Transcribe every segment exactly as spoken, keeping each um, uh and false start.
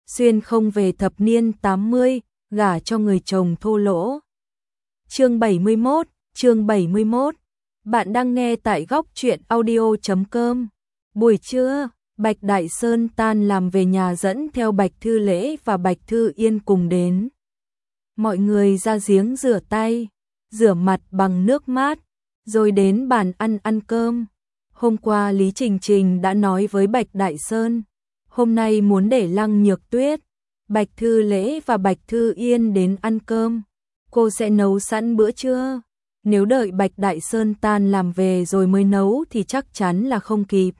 xuyên không về thập niên tám mươi, gả cho người chồng thô lỗ. Chương bảy mươi mốt, chương bảy mươi mốt. Bạn đang nghe tại góc truyện audio chấm com. Buổi trưa, Bạch Đại Sơn tan làm về nhà dẫn theo Bạch Thư Lễ và Bạch Thư Yên cùng đến. Mọi người ra giếng rửa tay, rửa mặt bằng nước mát, rồi đến bàn ăn ăn cơm. Hôm qua Lý Trình Trình đã nói với Bạch Đại Sơn, hôm nay muốn để Lăng Nhược Tuyết, Bạch Thư Lễ và Bạch Thư Yên đến ăn cơm. Cô sẽ nấu sẵn bữa trưa. Nếu đợi Bạch Đại Sơn tan làm về rồi mới nấu thì chắc chắn là không kịp.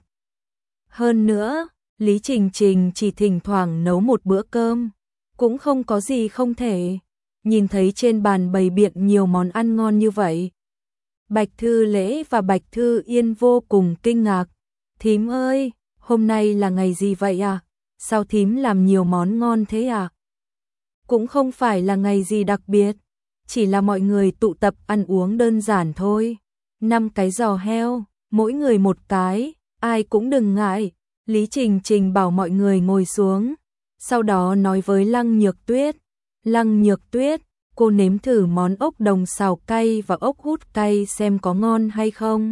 Hơn nữa, Lý Trình Trình chỉ thỉnh thoảng nấu một bữa cơm, cũng không có gì không thể. Nhìn thấy trên bàn bày biện nhiều món ăn ngon như vậy, Bạch Thư Lễ và Bạch Thư Yên vô cùng kinh ngạc. Thím ơi, hôm nay là ngày gì vậy à? Sao thím làm nhiều món ngon thế à? Cũng không phải là ngày gì đặc biệt, chỉ là mọi người tụ tập ăn uống đơn giản thôi. Năm cái giò heo, mỗi người một cái, ai cũng đừng ngại. Lý Trình Trình bảo mọi người ngồi xuống, sau đó nói với Lăng Nhược Tuyết. Lăng Nhược Tuyết, cô nếm thử món ốc đồng xào cay và ốc hút cay xem có ngon hay không.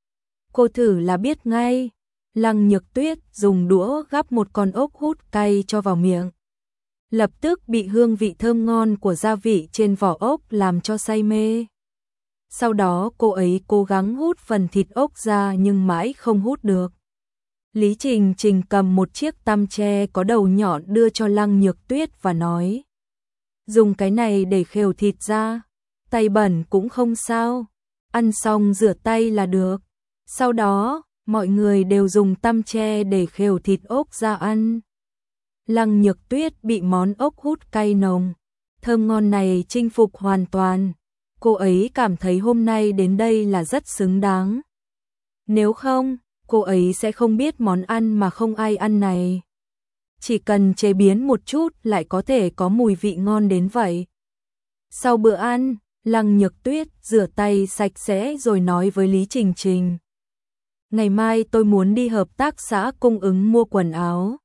Cô thử là biết ngay. Lăng Nhược Tuyết dùng đũa gắp một con ốc hút cay cho vào miệng. Lập tức bị hương vị thơm ngon của gia vị trên vỏ ốc làm cho say mê. Sau đó cô ấy cố gắng hút phần thịt ốc ra nhưng mãi không hút được. Lý Trình Trình cầm một chiếc tăm tre có đầu nhọn đưa cho Lăng Nhược Tuyết và nói: dùng cái này để khều thịt ra, tay bẩn cũng không sao, ăn xong rửa tay là được. Sau đó, mọi người đều dùng tăm tre để khều thịt ốc ra ăn. Lăng Nhược Tuyết bị món ốc hút cay nồng, thơm ngon này chinh phục hoàn toàn. Cô ấy cảm thấy hôm nay đến đây là rất xứng đáng. Nếu không, cô ấy sẽ không biết món ăn mà không ai ăn này. Chỉ cần chế biến một chút lại có thể có mùi vị ngon đến vậy. Sau bữa ăn, Lăng Nhược Tuyết rửa tay sạch sẽ rồi nói với Lý Trình Trình: ngày mai tôi muốn đi hợp tác xã cung ứng mua quần áo.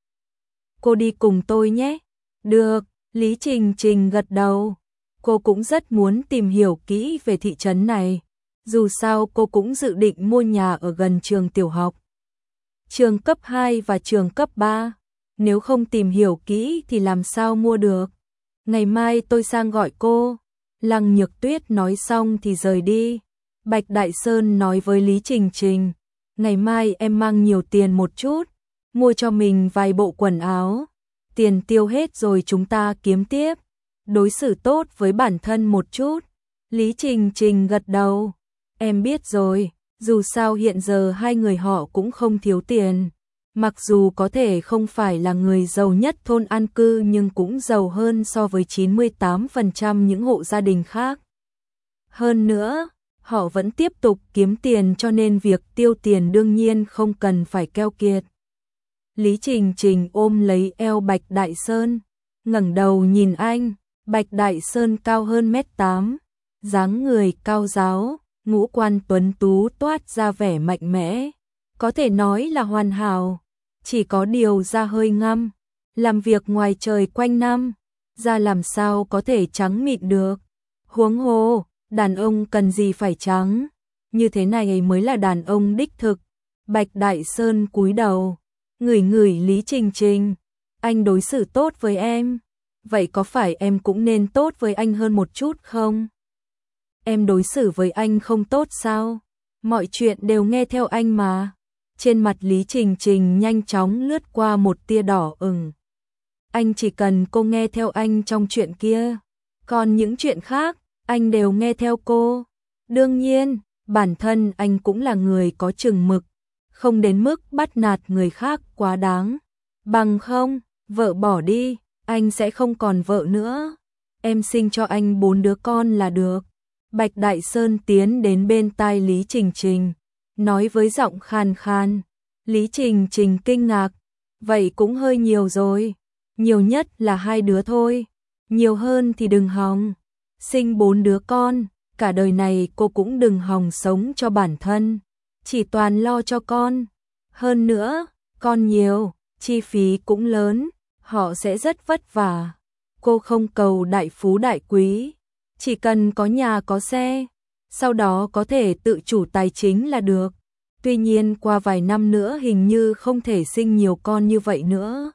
Cô đi cùng tôi nhé. Được, Lý Trình Trình gật đầu. Cô cũng rất muốn tìm hiểu kỹ về thị trấn này. Dù sao cô cũng dự định mua nhà ở gần trường tiểu học, trường cấp hai và trường cấp ba. Nếu không tìm hiểu kỹ thì làm sao mua được. Ngày mai tôi sang gọi cô. Lăng Nhược Tuyết nói xong thì rời đi. Bạch Đại Sơn nói với Lý Trình Trình: ngày mai em mang nhiều tiền một chút, mua cho mình vài bộ quần áo. Tiền tiêu hết rồi chúng ta kiếm tiếp. Đối xử tốt với bản thân một chút. Lý Trình Trình gật đầu. Em biết rồi, dù sao hiện giờ hai người họ cũng không thiếu tiền. Mặc dù có thể không phải là người giàu nhất thôn an cư nhưng cũng giàu hơn so với chín mươi tám phần trăm những hộ gia đình khác. Hơn nữa, họ vẫn tiếp tục kiếm tiền cho nên việc tiêu tiền đương nhiên không cần phải keo kiệt. Lý Trình Trình ôm lấy eo Bạch Đại Sơn, ngẩng đầu nhìn anh. Bạch Đại Sơn cao hơn mét tám, dáng người cao ráo, ngũ quan tuấn tú toát ra vẻ mạnh mẽ, có thể nói là hoàn hảo. Chỉ có điều da hơi ngăm, làm việc ngoài trời quanh năm, da làm sao có thể trắng mịn được. Huống hồ, đàn ông cần gì phải trắng, như thế này mới là đàn ông đích thực. Bạch Đại Sơn cúi đầu, ngửi ngửi Lý Trình Trình. Anh đối xử tốt với em, vậy có phải em cũng nên tốt với anh hơn một chút không? Em đối xử với anh không tốt sao? Mọi chuyện đều nghe theo anh mà. Trên mặt Lý Trình Trình nhanh chóng lướt qua một tia đỏ ửng. Anh chỉ cần cô nghe theo anh trong chuyện kia, còn những chuyện khác, anh đều nghe theo cô. Đương nhiên, bản thân anh cũng là người có chừng mực, không đến mức bắt nạt người khác quá đáng. Bằng không, vợ bỏ đi, anh sẽ không còn vợ nữa. Em sinh cho anh bốn đứa con là được. Bạch Đại Sơn tiến đến bên tai Lý Trình Trình, nói với giọng khan khan. Lý Trình Trình kinh ngạc, vậy cũng hơi nhiều rồi, nhiều nhất là hai đứa thôi, nhiều hơn thì đừng hòng. Sinh bốn đứa con, cả đời này cô cũng đừng hòng sống cho bản thân, chỉ toàn lo cho con. Hơn nữa, con nhiều, chi phí cũng lớn, họ sẽ rất vất vả. Cô không cầu đại phú đại quý, chỉ cần có nhà có xe, sau đó có thể tự chủ tài chính là được. Tuy nhiên qua vài năm nữa hình như không thể sinh nhiều con như vậy nữa.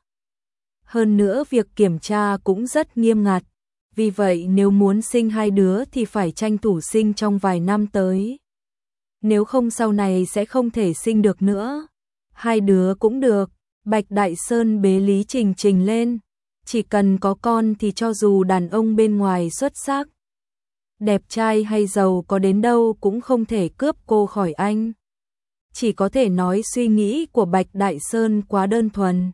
Hơn nữa việc kiểm tra cũng rất nghiêm ngặt. Vì vậy nếu muốn sinh hai đứa thì phải tranh thủ sinh trong vài năm tới. Nếu không sau này sẽ không thể sinh được nữa. Hai đứa cũng được. Bạch Đại Sơn bế Lý Trình Trình lên. Chỉ cần có con thì cho dù đàn ông bên ngoài xuất sắc, đẹp trai hay giàu có đến đâu cũng không thể cướp cô khỏi anh. Chỉ có thể nói suy nghĩ của Bạch Đại Sơn quá đơn thuần.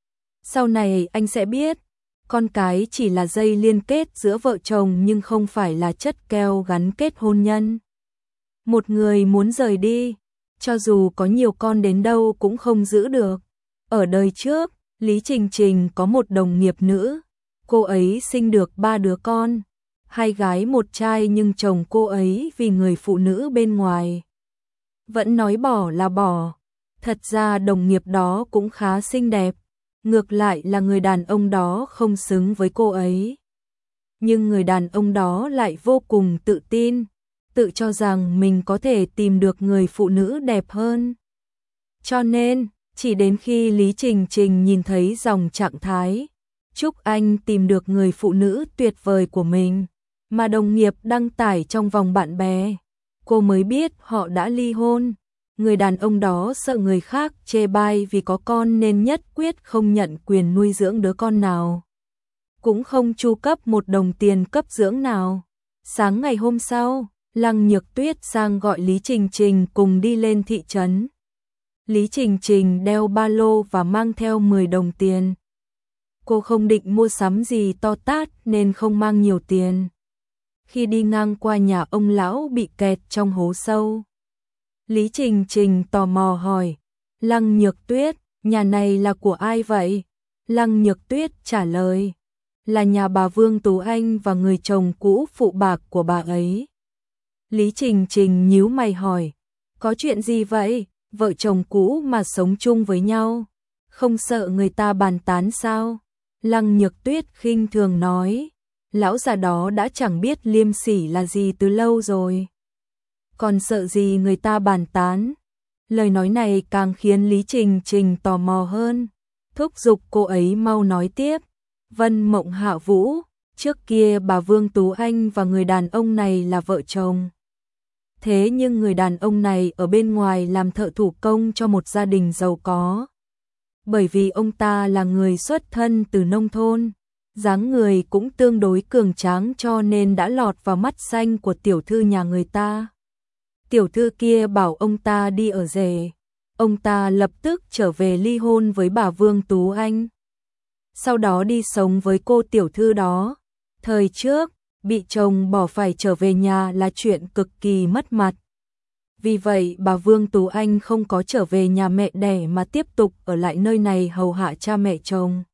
Sau này anh sẽ biết, con cái chỉ là dây liên kết giữa vợ chồng nhưng không phải là chất keo gắn kết hôn nhân. Một người muốn rời đi, cho dù có nhiều con đến đâu cũng không giữ được. Ở đời trước, Lý Trình Trình có một đồng nghiệp nữ, cô ấy sinh được ba đứa con, hai gái một trai, nhưng chồng cô ấy vì người phụ nữ bên ngoài vẫn nói bỏ là bỏ. Thật ra đồng nghiệp đó cũng khá xinh đẹp, ngược lại là người đàn ông đó không xứng với cô ấy. Nhưng người đàn ông đó lại vô cùng tự tin, tự cho rằng mình có thể tìm được người phụ nữ đẹp hơn. Cho nên, chỉ đến khi Lý Trình Trình nhìn thấy dòng trạng thái chúc anh tìm được người phụ nữ tuyệt vời của mình mà đồng nghiệp đăng tải trong vòng bạn bè, cô mới biết họ đã ly hôn. Người đàn ông đó sợ người khác chê bai vì có con nên nhất quyết không nhận quyền nuôi dưỡng đứa con nào, cũng không chu cấp một đồng tiền cấp dưỡng nào. Sáng ngày hôm sau, Lăng Nhược Tuyết sang gọi Lý Trình Trình cùng đi lên thị trấn. Lý Trình Trình đeo ba lô và mang theo mười đồng tiền. Cô không định mua sắm gì to tát nên không mang nhiều tiền. Khi đi ngang qua nhà ông lão bị kẹt trong hố sâu, Lý Trình Trình tò mò hỏi, Lăng Nhược Tuyết, nhà này là của ai vậy? Lăng Nhược Tuyết trả lời, là nhà bà Vương Tú Anh và người chồng cũ phụ bạc của bà ấy. Lý Trình Trình nhíu mày hỏi, có chuyện gì vậy? Vợ chồng cũ mà sống chung với nhau, không sợ người ta bàn tán sao? Lăng Nhược Tuyết khinh thường nói, lão già đó đã chẳng biết liêm sỉ là gì từ lâu rồi, còn sợ gì người ta bàn tán. Lời nói này càng khiến Lý Trình Trình tò mò hơn, thúc giục cô ấy mau nói tiếp. Vân Mộng Hạ Vũ, trước kia bà Vương Tú Anh và người đàn ông này là vợ chồng. Thế nhưng người đàn ông này ở bên ngoài làm thợ thủ công cho một gia đình giàu có. Bởi vì ông ta là người xuất thân từ nông thôn, dáng người cũng tương đối cường tráng cho nên đã lọt vào mắt xanh của tiểu thư nhà người ta. Tiểu thư kia bảo ông ta đi ở rể. Ông ta lập tức trở về ly hôn với bà Vương Tú Anh. Sau đó đi sống với cô tiểu thư đó. Thời trước, bị chồng bỏ phải trở về nhà là chuyện cực kỳ mất mặt. Vì vậy bà Vương Tú Anh không có trở về nhà mẹ đẻ mà tiếp tục ở lại nơi này hầu hạ cha mẹ chồng,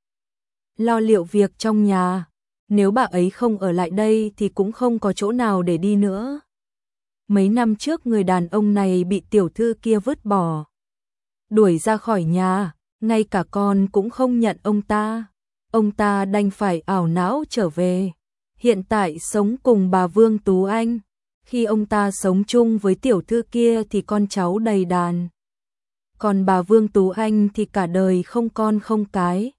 lo liệu việc trong nhà. Nếu bà ấy không ở lại đây thì cũng không có chỗ nào để đi nữa. Mấy năm trước người đàn ông này bị tiểu thư kia vứt bỏ, đuổi ra khỏi nhà, ngay cả con cũng không nhận ông ta. Ông ta đành phải ảo não trở về, hiện tại sống cùng bà Vương Tú Anh. Khi ông ta sống chung với tiểu thư kia thì con cháu đầy đàn, còn bà Vương Tú Anh thì cả đời không con không cái.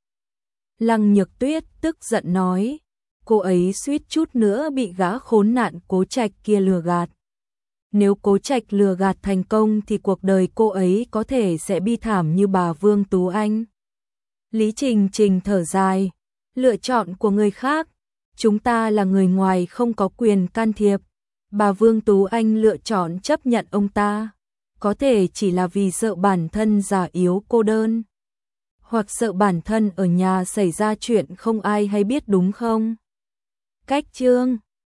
Lăng Nhược Tuyết tức giận nói, cô ấy suýt chút nữa bị gã khốn nạn Cố Trạch kia lừa gạt. Nếu Cố Trạch lừa gạt thành công thì cuộc đời cô ấy có thể sẽ bi thảm như bà Vương Tú Anh. Lý Trình Trình thở dài, lựa chọn của người khác, chúng ta là người ngoài không có quyền can thiệp. Bà Vương Tú Anh lựa chọn chấp nhận ông ta, có thể chỉ là vì sợ bản thân già yếu cô đơn, hoặc sợ bản thân ở nhà xảy ra chuyện không ai hay biết, đúng không? Cách chương